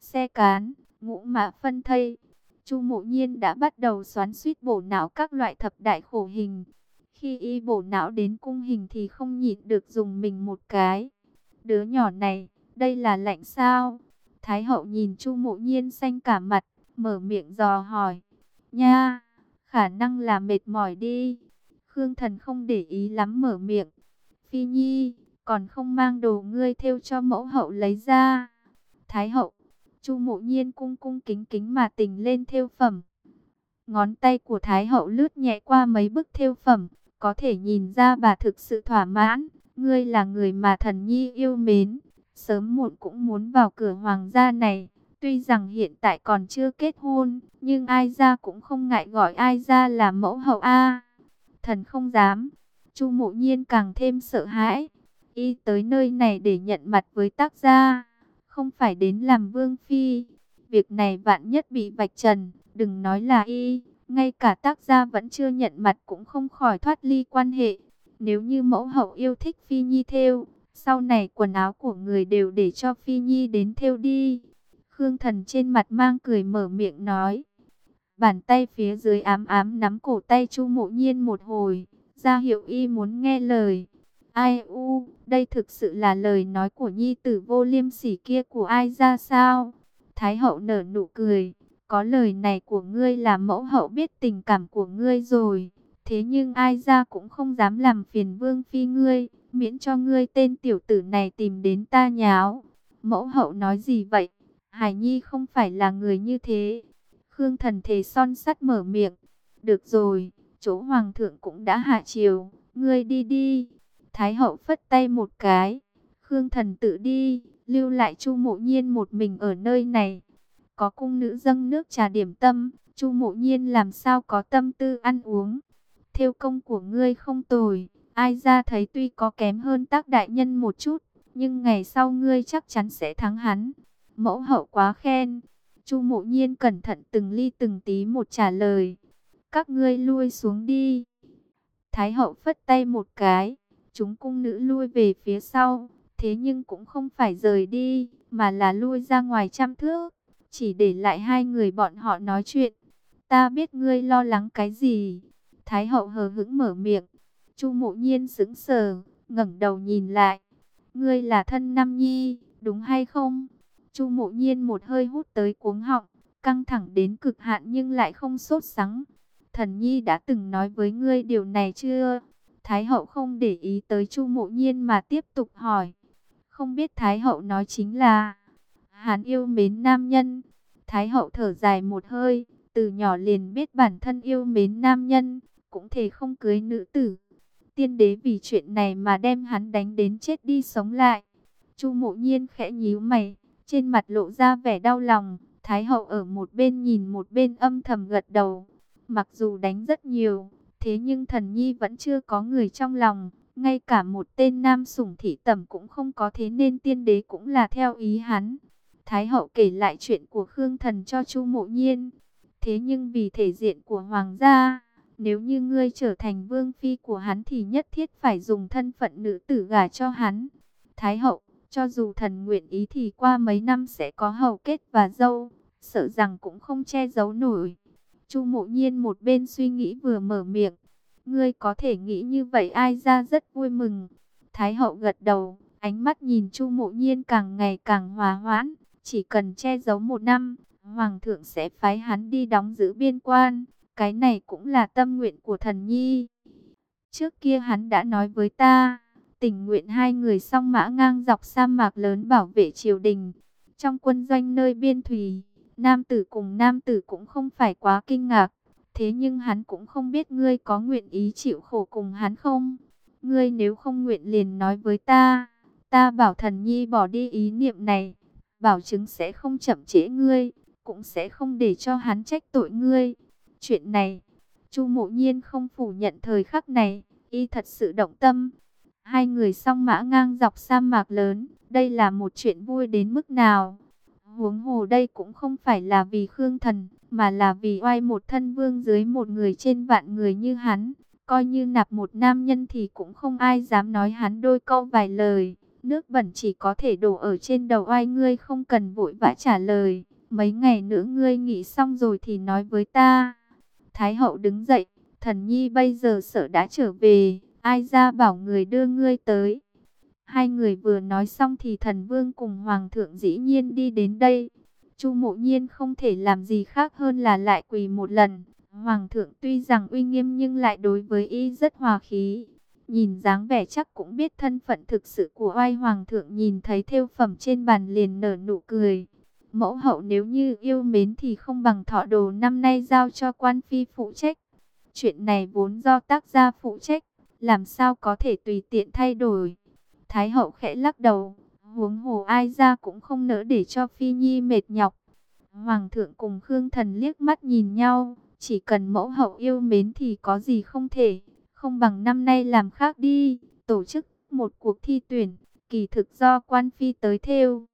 xe cán, ngũ mã phân thây. Chu Mộ Nhiên đã bắt đầu xoắn xuýt bổ não các loại thập đại khổ hình. Khi y bổ não đến cung hình thì không nhịn được dùng mình một cái. Đứa nhỏ này, đây là lạnh sao? Thái hậu nhìn Chu Mộ Nhiên xanh cả mặt, mở miệng dò hỏi. Nha, khả năng là mệt mỏi đi. Khương Thần không để ý lắm mở miệng. Phi Nhi, còn không mang đồ ngươi thêu cho mẫu hậu lấy ra. Thái hậu, Chu Mộ Nhiên cung cung kính kính mà tình lên thêu phẩm. Ngón tay của Thái hậu lướt nhẹ qua mấy bức thêu phẩm, có thể nhìn ra bà thực sự thỏa mãn. Ngươi là người mà thần nhi yêu mến, sớm muộn cũng muốn vào cửa hoàng gia này. Tuy rằng hiện tại còn chưa kết hôn, nhưng ai ra cũng không ngại gọi ai ra là mẫu hậu a. Thần không dám. Chu Mộ Nhiên càng thêm sợ hãi. Y tới nơi này để nhận mặt với tác gia, không phải đến làm vương phi. Việc này vạn nhất bị vạch trần, đừng nói là y, ngay cả tác gia vẫn chưa nhận mặt cũng không khỏi thoát ly quan hệ. Nếu như mẫu hậu yêu thích Phi Nhi thêu, sau này quần áo của người đều để cho Phi Nhi đến thêu đi. Khương Thần trên mặt mang cười mở miệng nói. Bàn tay phía dưới ám ám nắm cổ tay Chu Mộ Nhiên một hồi, ra hiệu y muốn nghe lời. Ai u, đây thực sự là lời nói của nhi tử vô liêm sỉ kia của ai ra sao? Thái hậu nở nụ cười, có lời này của ngươi là mẫu hậu biết tình cảm của ngươi rồi. Thế nhưng ai ra cũng không dám làm phiền vương phi ngươi, miễn cho ngươi tên tiểu tử này tìm đến ta nháo. Mẫu hậu nói gì vậy? Hải Nhi không phải là người như thế. Khương Thần thề son sắt mở miệng. Được rồi, chỗ hoàng thượng cũng đã hạ chiều, ngươi đi đi. Thái hậu phất tay một cái. Khương Thần tự đi, lưu lại Chu Mộ Nhiên một mình ở nơi này. Có cung nữ dâng nước trà điểm tâm, Chu Mộ Nhiên làm sao có tâm tư ăn uống. Thêu công của ngươi không tồi, ai ra thấy tuy có kém hơn Tác đại nhân một chút, nhưng ngày sau ngươi chắc chắn sẽ thắng hắn. Mẫu hậu quá khen. Chu Mộ Nhiên cẩn thận từng ly từng tí một trả lời. Các ngươi lui xuống đi. Thái hậu phất tay một cái, chúng cung nữ lui về phía sau, thế nhưng cũng không phải rời đi, mà là lui ra ngoài trăm thước, chỉ để lại hai người bọn họ nói chuyện. Ta biết ngươi lo lắng cái gì. Thái hậu hờ hững mở miệng. Chu Mộ Nhiên sững sờ, ngẩng đầu nhìn lại. Ngươi là thân Nam Nhi, đúng hay không? Chu Mộ Nhiên một hơi hút tới cuống họng, căng thẳng đến cực hạn nhưng lại không sốt sắng. Thần Nhi đã từng nói với ngươi điều này chưa? Thái hậu không để ý tới Chu Mộ Nhiên mà tiếp tục hỏi. Không biết Thái hậu nói chính là hắn yêu mến nam nhân. Thái hậu thở dài một hơi, từ nhỏ liền biết bản thân yêu mến nam nhân, cũng thể không cưới nữ tử. Tiên đế vì chuyện này mà đem hắn đánh đến chết đi sống lại. Chu Mộ Nhiên khẽ nhíu mày, trên mặt lộ ra vẻ đau lòng. Thái hậu ở một bên nhìn một bên âm thầm gật đầu. Mặc dù đánh rất nhiều, thế nhưng thần nhi vẫn chưa có người trong lòng. Ngay cả một tên nam sủng thị tẩm cũng không có, thế nên tiên đế cũng là theo ý hắn. Thái hậu kể lại chuyện của Khương Thần cho Chu Mộ Nhiên. Thế nhưng vì thể diện của hoàng gia, nếu như ngươi trở thành vương phi của hắn thì nhất thiết phải dùng thân phận nữ tử gả cho hắn. Thái hậu, cho dù thần nguyện ý thì qua mấy năm sẽ có hầu kết và dâu, sợ rằng cũng không che giấu nổi. Chu Mộ Nhiên một bên suy nghĩ vừa mở miệng. Ngươi có thể nghĩ như vậy, ai ra rất vui mừng. Thái hậu gật đầu, ánh mắt nhìn Chu Mộ Nhiên càng ngày càng hòa hoãn. Chỉ cần che giấu một năm, hoàng thượng sẽ phái hắn đi đóng giữ biên quan. Cái này cũng là tâm nguyện của thần nhi. Trước kia hắn đã nói với ta, tình nguyện hai người song mã ngang dọc sa mạc lớn bảo vệ triều đình. Trong quân doanh nơi biên thùy, nam tử cùng nam tử cũng không phải quá kinh ngạc. Thế nhưng hắn cũng không biết ngươi có nguyện ý chịu khổ cùng hắn không. Ngươi nếu không nguyện liền nói với ta, ta bảo thần nhi bỏ đi ý niệm này. Bảo chứng sẽ không chậm trễ ngươi, cũng sẽ không để cho hắn trách tội ngươi. Chuyện này, Chu Mộ Nhiên không phủ nhận thời khắc này, y thật sự động tâm. Hai người song mã ngang dọc sa mạc lớn, đây là một chuyện vui đến mức nào. Huống hồ đây cũng không phải là vì Khương Thần, mà là vì oai một thân vương dưới một người trên vạn người như hắn. Coi như nạp một nam nhân thì cũng không ai dám nói hắn đôi câu vài lời. Nước bẩn chỉ có thể đổ ở trên đầu oai, ngươi không cần vội vã trả lời. Mấy ngày nữa ngươi nghỉ xong rồi thì nói với ta. Thái hậu đứng dậy, thần nhi bây giờ sợ đã trở về, ai ra bảo người đưa ngươi tới. Hai người vừa nói xong thì thần vương cùng hoàng thượng dĩ nhiên đi đến đây. Chu Mộ Nhiên không thể làm gì khác hơn là lại quỳ một lần. Hoàng thượng tuy rằng uy nghiêm nhưng lại đối với y rất hòa khí. Nhìn dáng vẻ chắc cũng biết thân phận thực sự của oai. Hoàng thượng nhìn thấy thêu phẩm trên bàn liền nở nụ cười. Mẫu hậu nếu như yêu mến thì không bằng thọ đồ năm nay giao cho quan phi phụ trách. Chuyện này vốn do tác gia phụ trách, làm sao có thể tùy tiện thay đổi. Thái hậu khẽ lắc đầu, huống hồ ai ra cũng không nỡ để cho Phi Nhi mệt nhọc. Hoàng thượng cùng Khương Thần liếc mắt nhìn nhau, chỉ cần mẫu hậu yêu mến thì có gì không thể, không bằng năm nay làm khác đi, tổ chức một cuộc thi tuyển, kỳ thực do quan phi tới thêu.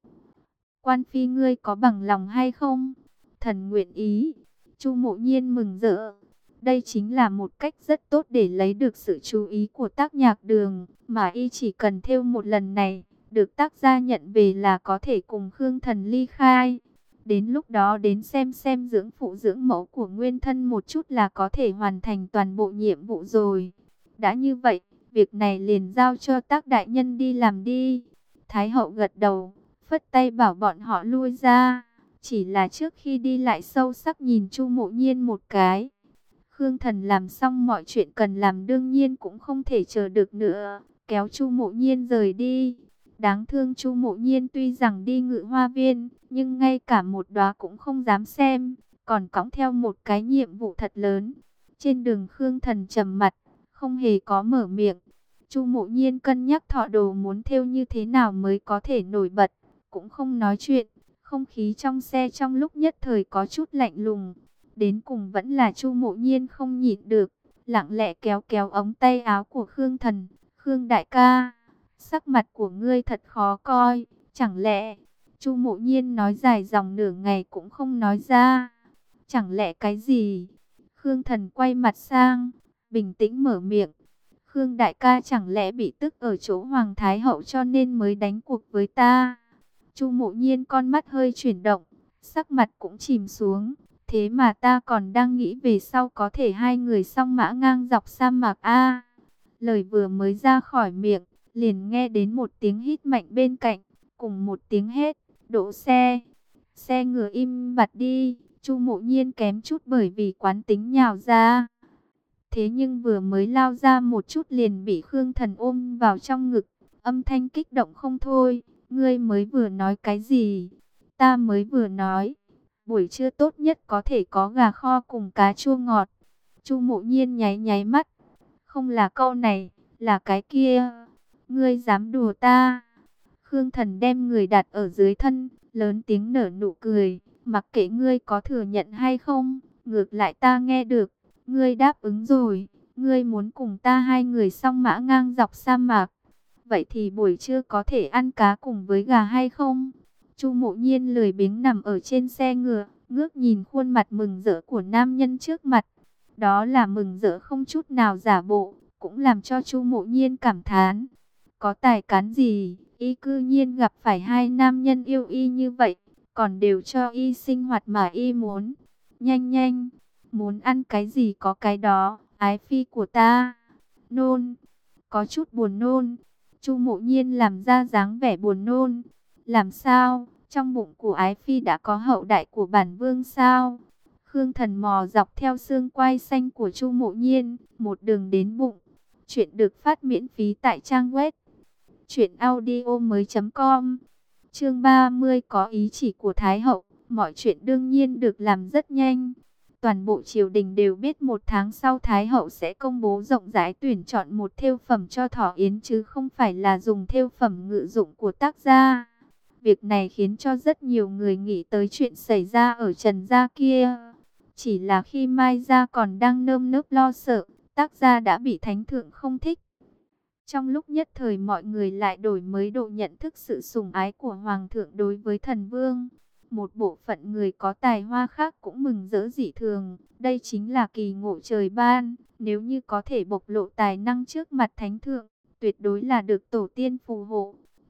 Quan phi ngươi có bằng lòng hay không? Thần nguyện ý. Chu Mộ Nhiên mừng rỡ. Đây chính là một cách rất tốt để lấy được sự chú ý của Tác Nhạc Đường, mà y chỉ cần thêu một lần này, được tác gia nhận về là có thể cùng Khương Thần ly khai. Đến lúc đó đến xem xem dưỡng phụ dưỡng mẫu của nguyên thân một chút là có thể hoàn thành toàn bộ nhiệm vụ rồi. Đã như vậy, việc này liền giao cho Tác đại nhân đi làm đi. Thái hậu gật đầu, phất tay bảo bọn họ lui ra. Chỉ là trước khi đi lại sâu sắc nhìn Chu Mộ Nhiên một cái. Khương Thần làm xong mọi chuyện cần làm đương nhiên cũng không thể chờ được nữa, kéo Chu Mộ Nhiên rời đi. Đáng thương Chu Mộ Nhiên tuy rằng đi Ngự Hoa Viên, nhưng ngay cả một đóa cũng không dám xem, còn cõng theo một cái nhiệm vụ thật lớn. Trên đường Khương Thần trầm mặt, không hề có mở miệng. Chu Mộ Nhiên cân nhắc thọ đồ muốn thêu như thế nào mới có thể nổi bật, cũng không nói chuyện. Không khí trong xe trong lúc nhất thời có chút lạnh lùng. Đến cùng vẫn là Chu Mộ Nhiên không nhịn được, lặng lẽ kéo kéo ống tay áo của Khương Thần. Khương đại ca, sắc mặt của ngươi thật khó coi, chẳng lẽ... Chu Mộ Nhiên nói dài dòng nửa ngày cũng không nói ra. Chẳng lẽ cái gì? Khương Thần quay mặt sang, bình tĩnh mở miệng. Khương đại ca chẳng lẽ bị tức ở chỗ Hoàng Thái Hậu cho nên mới đánh cuộc với ta? Chu Mộ Nhiên con mắt hơi chuyển động, sắc mặt cũng chìm xuống. Thế mà ta còn đang nghĩ về sau có thể hai người song mã ngang dọc sa mạc a. Lời vừa mới ra khỏi miệng, liền nghe đến một tiếng hít mạnh bên cạnh, cùng một tiếng hét, đỗ xe. Xe ngựa im bặt đi, Chu Mộ Nhiên kém chút bởi vì quán tính nhào ra. Thế nhưng vừa mới lao ra một chút liền bị Khương Thần ôm vào trong ngực, âm thanh kích động không thôi. Ngươi mới vừa nói cái gì? Ta mới vừa nói, buổi trưa tốt nhất có thể có gà kho cùng cá chua ngọt. Chu Mộ Nhiên nháy nháy mắt. Không là câu này, là cái kia. Ngươi dám đùa ta? Khương Thần đem người đặt ở dưới thân, lớn tiếng nở nụ cười. Mặc kệ ngươi có thừa nhận hay không, ngược lại ta nghe được. Ngươi đáp ứng rồi, ngươi muốn cùng ta hai người song mã ngang dọc sa mạc. Vậy thì buổi trưa có thể ăn cá cùng với gà hay không? Chu Mộ Nhiên lười biếng nằm ở trên xe ngựa, ngước nhìn khuôn mặt mừng rỡ của nam nhân trước mặt. Đó là mừng rỡ không chút nào giả bộ, cũng làm cho Chu Mộ Nhiên cảm thán. Có tài cán gì, y cư nhiên gặp phải hai nam nhân yêu y như vậy, còn đều cho y sinh hoạt mà y muốn. Nhanh nhanh, muốn ăn cái gì có cái đó, ái phi của ta. Nôn, có chút buồn nôn. Chu Mộ Nhiên làm ra dáng vẻ buồn nôn. Làm sao? Trong bụng của ái phi đã có hậu đại của bản vương sao? Khương Thần mò dọc theo xương quai xanh của Chu Mộ Nhiên, một đường đến bụng. Chuyện được phát miễn phí tại trang web truyện audio mới chấm com. Chương ba mươi có ý chỉ của Thái hậu, mọi chuyện đương nhiên được làm rất nhanh. Toàn bộ triều đình đều biết một tháng sau Thái hậu sẽ công bố rộng rãi tuyển chọn một thêu phẩm cho Thỏ Yến chứ không phải là dùng thêu phẩm ngự dụng của tác gia. Việc này khiến cho rất nhiều người nghĩ tới chuyện xảy ra ở Trần gia kia. Chỉ là khi Mai gia còn đang nơm nớp lo sợ, tác gia đã bị thánh thượng không thích. Trong lúc nhất thời mọi người lại đổi mới độ nhận thức sự sủng ái của Hoàng thượng đối với thần vương. Một bộ phận người có tài hoa khác cũng mừng rỡ dị thường. Đây chính là kỳ ngộ trời ban. Nếu như có thể bộc lộ tài năng trước mặt thánh thượng, tuyệt đối là được tổ tiên phù hộ.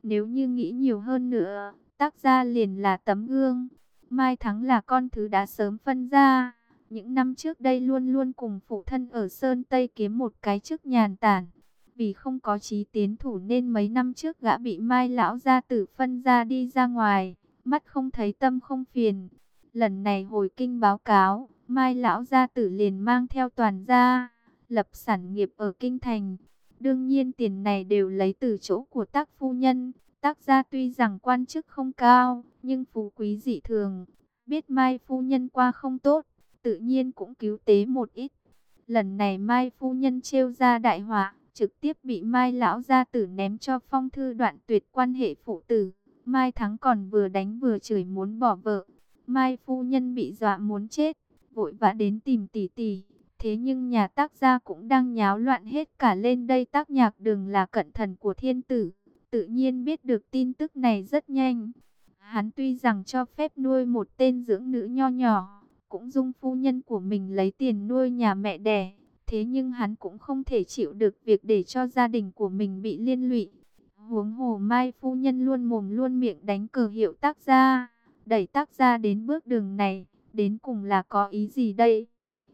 Nếu như nghĩ nhiều hơn nữa, tác gia liền là tấm gương. Mai Thắng là con thứ đã sớm phân ra. Những năm trước đây luôn luôn cùng phụ thân ở Sơn Tây kiếm một cái chức nhàn tản. Vì không có chí tiến thủ nên mấy năm trước gã bị Mai lão gia tử phân ra đi ra ngoài. Mắt không thấy tâm không phiền. Lần này hồi kinh báo cáo, Mai lão gia tử liền mang theo toàn gia, lập sản nghiệp ở kinh thành. Đương nhiên tiền này đều lấy từ chỗ của Tác phu nhân. Tác gia tuy rằng quan chức không cao, nhưng phú quý dị thường. Biết Mai phu nhân qua không tốt, tự nhiên cũng cứu tế một ít. Lần này Mai phu nhân trêu ra đại họa, trực tiếp bị Mai lão gia tử ném cho phong thư đoạn tuyệt quan hệ phụ tử. Mai Thắng còn vừa đánh vừa chửi muốn bỏ vợ. Mai phu nhân bị dọa muốn chết, vội vã đến tìm tỷ tỷ. Thế nhưng nhà Tác gia cũng đang nháo loạn hết cả lên đây. Tác Nhạc Đường là cận thần của thiên tử, tự nhiên biết được tin tức này rất nhanh. Hắn tuy rằng cho phép nuôi một tên dưỡng nữ nho nhỏ, cũng dung phu nhân của mình lấy tiền nuôi nhà mẹ đẻ. Thế nhưng hắn cũng không thể chịu được việc để cho gia đình của mình bị liên lụy. Huống hồ Mai phu nhân luôn mồm luôn miệng đánh cờ hiệu Tác gia, đẩy Tác gia đến bước đường này, đến cùng là có ý gì đây?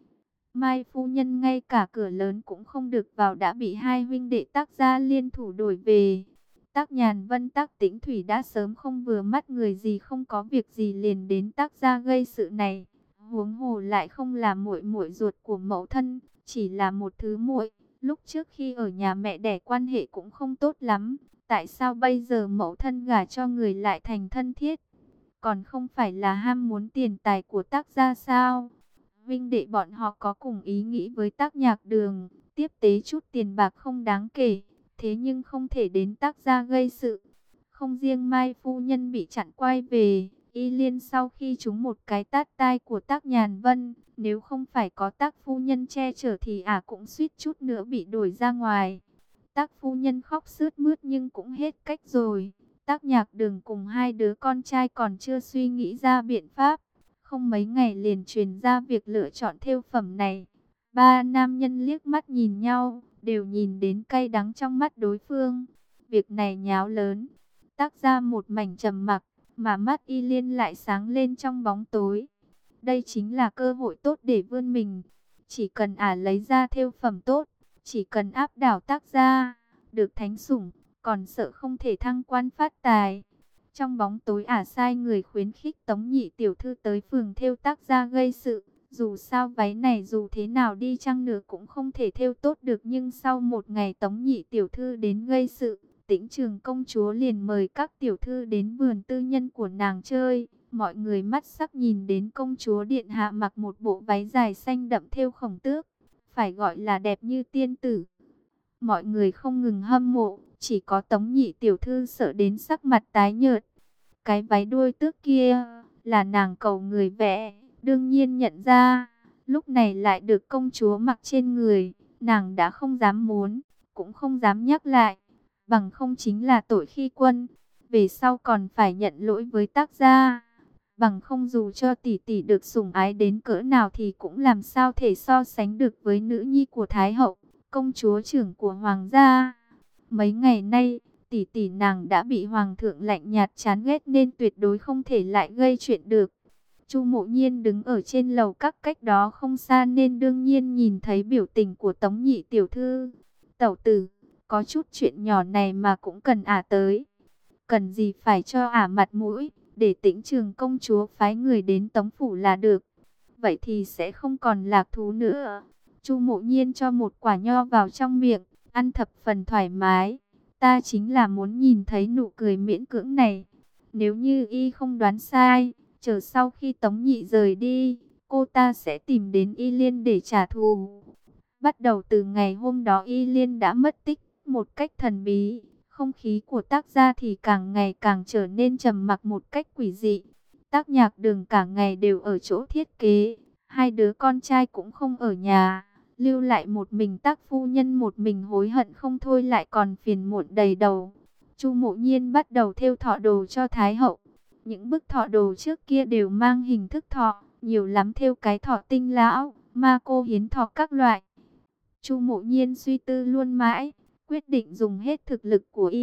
Mai phu nhân ngay cả cửa lớn cũng không được vào đã bị hai huynh đệ Tác gia liên thủ đuổi về. Tác Nhàn Vân, Tác Tĩnh Thủy đã sớm không vừa mắt người gì không có việc gì liền đến Tác gia gây sự này. Huống hồ lại không là muội muội ruột của mẫu thân, chỉ là một thứ muội. Lúc trước khi ở nhà mẹ đẻ quan hệ cũng không tốt lắm. Tại sao bây giờ mẫu thân gả cho người lại thành thân thiết? Còn không phải là ham muốn tiền tài của Tác gia sao? Vinh đệ bọn họ có cùng ý nghĩ với Tác Nhạc Đường, tiếp tế chút tiền bạc không đáng kể. Thế nhưng không thể đến Tác gia gây sự. Không riêng Mai phu nhân bị chặn quay về, Y Liên sau khi trúng một cái tát tai của Tác Nhàn Vân, nếu không phải có Tác phu nhân che chở thì ả cũng suýt chút nữa bị đuổi ra ngoài. Tác phu nhân khóc sướt mướt nhưng cũng hết cách rồi. Tác Nhạc Đường cùng hai đứa con trai còn chưa suy nghĩ ra biện pháp. Không mấy ngày liền truyền ra việc lựa chọn thêu phẩm này. Ba nam nhân liếc mắt nhìn nhau, đều nhìn đến cay đắng trong mắt đối phương. Việc này nháo lớn. Tác gia một mảnh trầm mặc, mà mắt Y Liên lại sáng lên trong bóng tối. Đây chính là cơ hội tốt để vươn mình. Chỉ cần ả lấy ra thêu phẩm tốt, chỉ cần áp đảo Tác gia, được thánh sủng, còn sợ không thể thăng quan phát tài. Trong bóng tối ả sai người khuyến khích Tống nhị tiểu thư tới phường thêu Tác gia gây sự. Dù sao váy này dù thế nào đi chăng nữa cũng không thể thêu tốt được. Nhưng sau một ngày Tống nhị tiểu thư đến gây sự, Tĩnh Trường công chúa liền mời các tiểu thư đến vườn tư nhân của nàng chơi. Mọi người mắt sắc nhìn đến công chúa điện hạ mặc một bộ váy dài xanh đậm thêu khổng tước, phải gọi là đẹp như tiên tử. Mọi người không ngừng hâm mộ, chỉ có Tống nhị tiểu thư sợ đến sắc mặt tái nhợt. Cái váy đuôi tước kia là nàng cầu người vẽ, đương nhiên nhận ra. Lúc này lại được công chúa mặc trên người, nàng đã không dám muốn, cũng không dám nhắc lại. Bằng không chính là tội khi quân, về sau còn phải nhận lỗi với Tác gia. Bằng không dù cho tỷ tỷ được sủng ái đến cỡ nào thì cũng làm sao thể so sánh được với nữ nhi của Thái hậu, công chúa trưởng của hoàng gia. Mấy ngày nay, tỷ tỷ nàng đã bị hoàng thượng lạnh nhạt chán ghét nên tuyệt đối không thể lại gây chuyện được. Chu Mộ Nhiên đứng ở trên lầu các cách đó không xa nên đương nhiên nhìn thấy biểu tình của Tống nhị tiểu thư. Tẩu tử, có chút chuyện nhỏ này mà cũng cần ả tới. Cần gì phải cho ả mặt mũi, để Tĩnh Trường công chúa phái người đến Tống phủ là được. Vậy thì sẽ không còn lạc thú nữa. Chu Mộ Nhiên cho một quả nho vào trong miệng, ăn thập phần thoải mái. Ta chính là muốn nhìn thấy nụ cười miễn cưỡng này. Nếu như y không đoán sai, chờ sau khi Tống nhị rời đi, cô ta sẽ tìm đến Y Liên để trả thù. Bắt đầu từ ngày hôm đó Y Liên đã mất tích một cách thần bí. Không khí của Tác gia thì càng ngày càng trở nên trầm mặc một cách quỷ dị. Tác Nhạc Đường cả ngày đều ở chỗ thiết kế. Hai đứa con trai cũng không ở nhà. Lưu lại một mình Tác phu nhân một mình hối hận không thôi lại còn phiền muộn đầy đầu. Chu Mộ Nhiên bắt đầu thêu thọ đồ cho Thái hậu. Những bức thọ đồ trước kia đều mang hình thức thọ, nhiều lắm thêu cái thọ tinh lão, ma cô hiến thọ các loại. Chu Mộ Nhiên suy tư luôn mãi, quyết định dùng hết thực lực của y,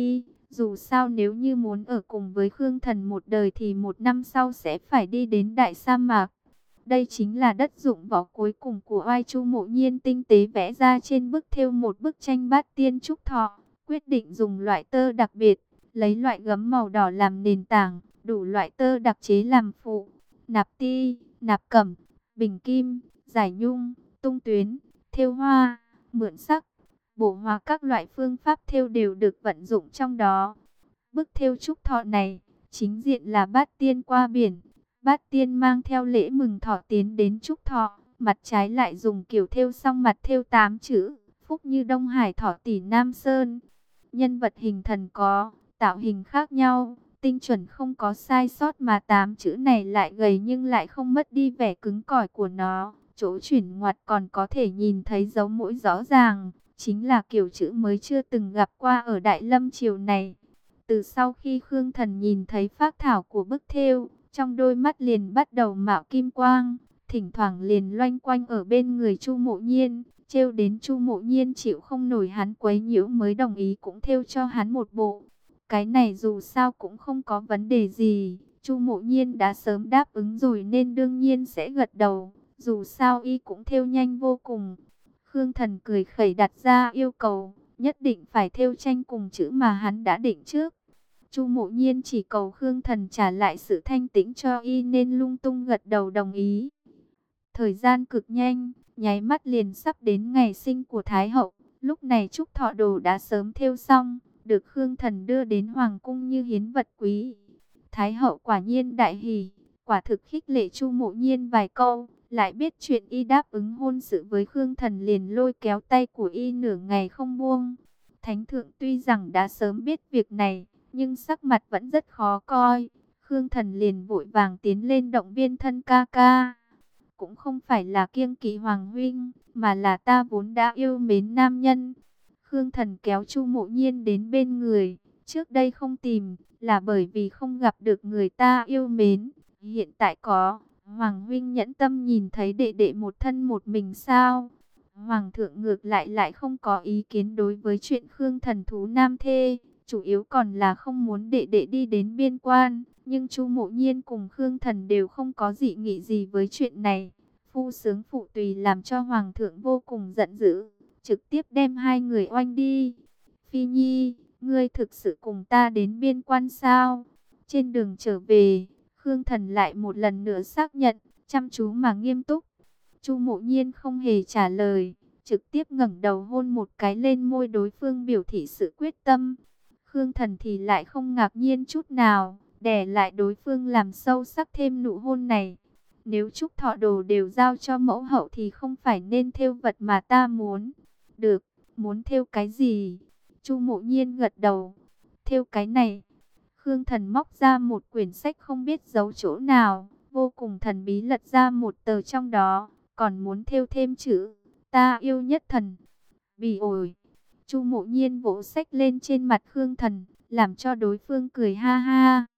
Dù sao nếu như muốn ở cùng với Khương Thần một đời thì một năm sau sẽ phải đi đến Đại Sa Mạc. Đây chính là đất dụng võ cuối cùng của Oai Chu Mộ Nhiên tinh tế vẽ ra trên bức thêu một bức tranh bát tiên trúc thọ. Quyết định dùng loại tơ đặc biệt, lấy loại gấm màu đỏ làm nền tảng, đủ loại tơ đặc chế làm phụ, nạp ti, nạp cẩm, bình kim, giải nhung, tung tuyến, thêu hoa, mượn sắc, bổ hòa các loại phương pháp thêu đều được vận dụng trong đó. Bức thêu trúc thọ này, chính diện là bát tiên qua biển, bát tiên mang theo lễ mừng thọ tiến đến trúc thọ, mặt trái lại dùng kiểu thêu song mặt thêu tám chữ, phúc như Đông Hải thọ tỷ Nam Sơn. Nhân vật hình thần có tạo hình khác nhau, tinh chuẩn không có sai sót, mà tám chữ này lại gầy nhưng lại không mất đi vẻ cứng cỏi của nó. Chỗ chuyển ngoặt còn có thể nhìn thấy dấu mũi rõ ràng, chính là kiểu chữ mới chưa từng gặp qua ở Đại Lâm triều này. Từ sau khi Khương Thần nhìn thấy phác thảo của bức thêu, trong đôi mắt liền bắt đầu mạo kim quang, thỉnh thoảng liền loanh quanh ở bên người Chu Mộ Nhiên, trêu đến Chu Mộ Nhiên chịu không nổi hắn quấy nhiễu mới đồng ý cũng thêu cho hắn một bộ. Cái này dù sao cũng không có vấn đề gì, Chu Mộ Nhiên đã sớm đáp ứng rồi nên đương nhiên sẽ gật đầu, dù sao y cũng thêu nhanh vô cùng. Khương Thần cười khẩy đặt ra yêu cầu, nhất định phải thêu tranh cùng chữ mà hắn đã định trước. Chu Mộ Nhiên chỉ cầu Khương Thần trả lại sự thanh tĩnh cho y nên lung tung gật đầu đồng ý. Thời gian cực nhanh, nháy mắt liền sắp đến ngày sinh của Thái hậu. Lúc này trúc thọ đồ đã sớm thêu xong, được Khương Thần đưa đến hoàng cung như hiến vật quý. Thái hậu quả nhiên đại hỉ, quả thực khích lệ Chu Mộ Nhiên vài câu, lại biết chuyện y đáp ứng hôn sự với Khương Thần liền lôi kéo tay của y nửa ngày không buông. Thánh thượng tuy rằng đã sớm biết việc này, nhưng sắc mặt vẫn rất khó coi. Khương Thần liền vội vàng tiến lên động viên thân ca ca. Cũng không phải là kiêng kỵ hoàng huynh, mà là ta vốn đã yêu mến nam nhân. Khương Thần kéo Chu Mộ Nhiên đến bên người. Trước đây không tìm, là bởi vì không gặp được người ta yêu mến. Hiện tại có, hoàng huynh nhẫn tâm nhìn thấy đệ đệ một thân một mình sao? Hoàng thượng ngược lại lại không có ý kiến đối với chuyện Khương Thần thú nam thê. Chủ yếu còn là không muốn đệ đệ đi đến biên quan. Nhưng Chu Mộ Nhiên cùng Khương Thần đều không có dị nghị gì với chuyện này. Phu sướng phụ tùy làm cho Hoàng thượng vô cùng giận dữ, trực tiếp đem hai người oanh đi. Phi Nhi, ngươi thực sự cùng ta đến biên quan sao? Trên đường trở về, Khương Thần lại một lần nữa xác nhận, chăm chú mà nghiêm túc. Chu Mộ Nhiên không hề trả lời, trực tiếp ngẩng đầu hôn một cái lên môi đối phương biểu thị sự quyết tâm. Khương Thần thì lại không ngạc nhiên chút nào, đè lại đối phương làm sâu sắc thêm nụ hôn này. Nếu trúc thọ đồ đều giao cho mẫu hậu thì không phải nên thêu vật mà ta muốn. Được, muốn thêu cái gì? Chu Mộ Nhiên gật đầu. Thêu cái này. Khương Thần móc ra một quyển sách không biết giấu chỗ nào, vô cùng thần bí lật ra một tờ trong đó, còn muốn thêu thêm chữ ta yêu nhất thần. Bỉ ổi. Chu Mộ Nhiên vỗ sách lên trên mặt Khương Thần, làm cho đối phương cười ha ha.